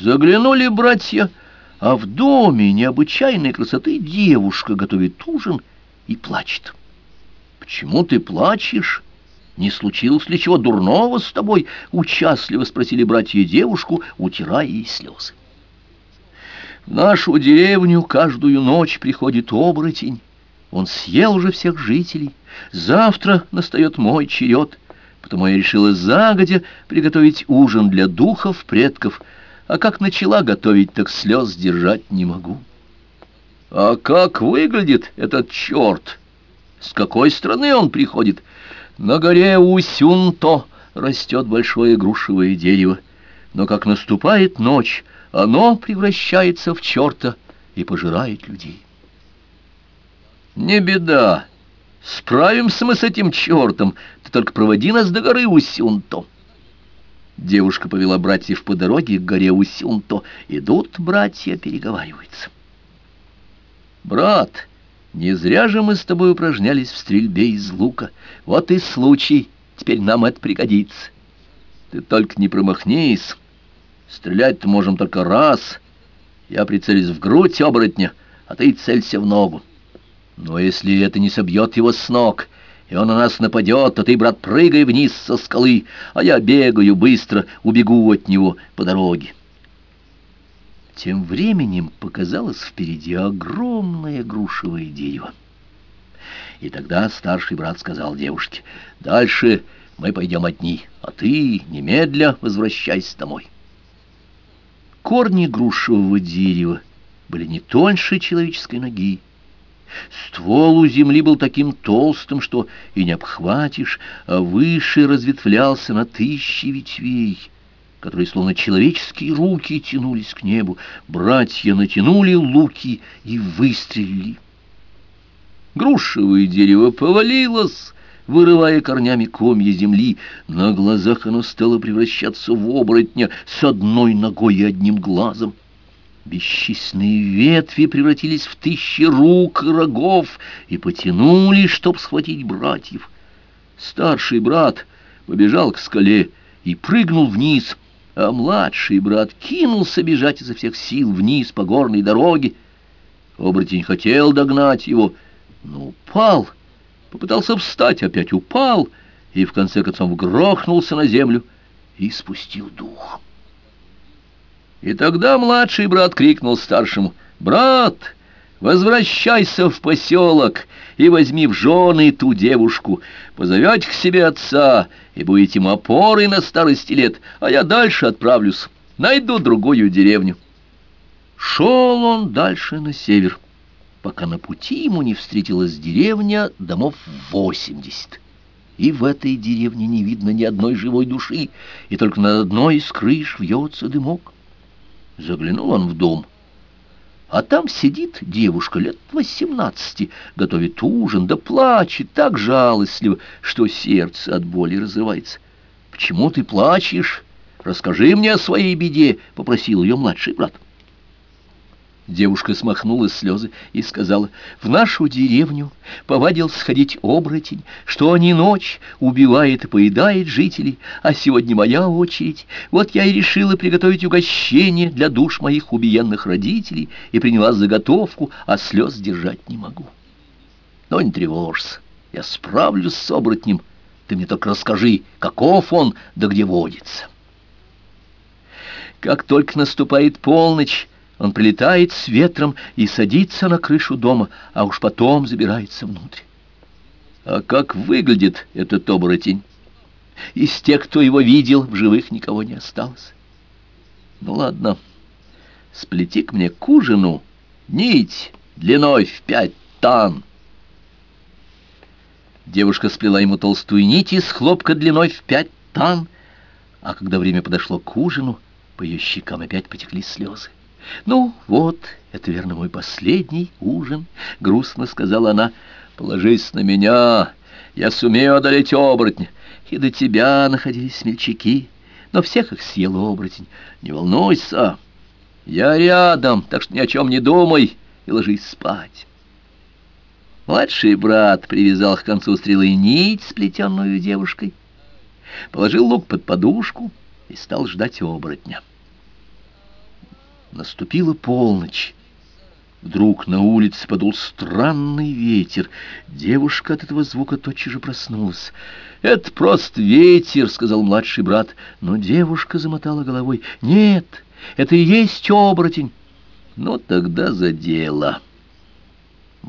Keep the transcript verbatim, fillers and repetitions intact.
Заглянули братья, а в доме необычайной красоты девушка готовит ужин и плачет. «Почему ты плачешь? Не случилось ли чего дурного с тобой?» — участливо спросили братья девушку, утирая ей слезы. «В нашу деревню каждую ночь приходит оборотень. Он съел уже всех жителей. Завтра настает мой черед, потому я решила загодя приготовить ужин для духов предков, а как начала готовить, так слез сдержать не могу». «А как выглядит этот черт? С какой страны он приходит?» «На горе Усюнто растет большое грушевое дерево, но как наступает ночь, оно превращается в черта и пожирает людей». «Не беда, справимся мы с этим чертом, ты только проводи нас до горы Усюнто». Девушка повела братьев по дороге к горе Усюнто. Идут братья, переговариваются. «Брат, не зря же мы с тобой упражнялись в стрельбе из лука. Вот и случай, теперь нам это пригодится. Ты только не промахнись. Стрелять-то можем только раз. Я прицелюсь в грудь оборотня, а ты целься в ногу. Но если это не собьет его с ног, и он на нас нападет, то ты, брат, прыгай вниз со скалы, а я бегаю быстро, убегу от него по дороге». Тем временем показалось впереди огромное грушевое дерево. И тогда старший брат сказал девушке: «Дальше мы пойдем одни, а ты немедля возвращайся домой». Корни грушевого дерева были не тоньше человеческой ноги. Ствол у земли был таким толстым, что и не обхватишь, а выше разветвлялся на тысячи ветвей, которые, словно человеческие руки, тянулись к небу. Братья натянули луки и выстрелили. Грушевое дерево повалилось, вырывая корнями комья земли. На глазах оно стало превращаться в оборотня с одной ногой и одним глазом. Бесчисленные ветви превратились в тысячи рук и рогов и потянулись, чтоб схватить братьев. Старший брат побежал к скале и прыгнул вниз, а младший брат кинулся бежать изо всех сил вниз по горной дороге. Оборотень хотел догнать его, но упал, попытался встать, опять упал и в конце концов грохнулся на землю и спустил дух. И тогда младший брат крикнул старшему: «Брат, возвращайся в поселок и возьми в жены ту девушку, позовете к себе отца и будете ему опорой на старости лет, а я дальше отправлюсь, найду другую деревню». Шел он дальше на север, пока на пути ему не встретилась деревня домов восемьдесят. И в этой деревне не видно ни одной живой души, и только над одной из крыш вьется дымок. Заглянул он в дом, а там сидит девушка лет восемнадцати, готовит ужин, да плачет так жалостливо, что сердце от боли разрывается. «Почему ты плачешь? Расскажи мне о своей беде», — попросил ее младший брат. Девушка смахнула слезы и сказала: «В нашу деревню повадился ходить оборотень, что ни ночь убивает и поедает жителей, а сегодня моя очередь. Вот я и решила приготовить угощение для душ моих убиенных родителей и приняла заготовку, а слез держать не могу. Но не тревожься, я справлюсь с оборотнем, ты мне только расскажи, каков он, да где водится». Как только наступает полночь, он прилетает с ветром и садится на крышу дома, а уж потом забирается внутрь. А как выглядит этот оборотень? Из тех, кто его видел, в живых никого не осталось. Ну ладно, сплети к мне к ужину нить длиной в пять тан. Девушка сплела ему толстую нить из хлопка длиной в пять тан, а когда время подошло к ужину, по ее щекам опять потекли слезы. «Ну вот, это, верно, мой последний ужин», — грустно сказала она. «Положись на меня, я сумею одолеть оборотня. И до тебя находились смельчаки, но всех их съел оборотень. Не волнуйся, я рядом, так что ни о чем не думай и ложись спать». Младший брат привязал к концу стрелы нить, сплетенную девушкой, положил лук под подушку и стал ждать оборотня. Наступила полночь. Вдруг на улице подул странный ветер. Девушка от этого звука тотчас же проснулась. «Это просто ветер», — сказал младший брат. Но девушка замотала головой. «Нет, это и есть оборотень». «Ну тогда за дело».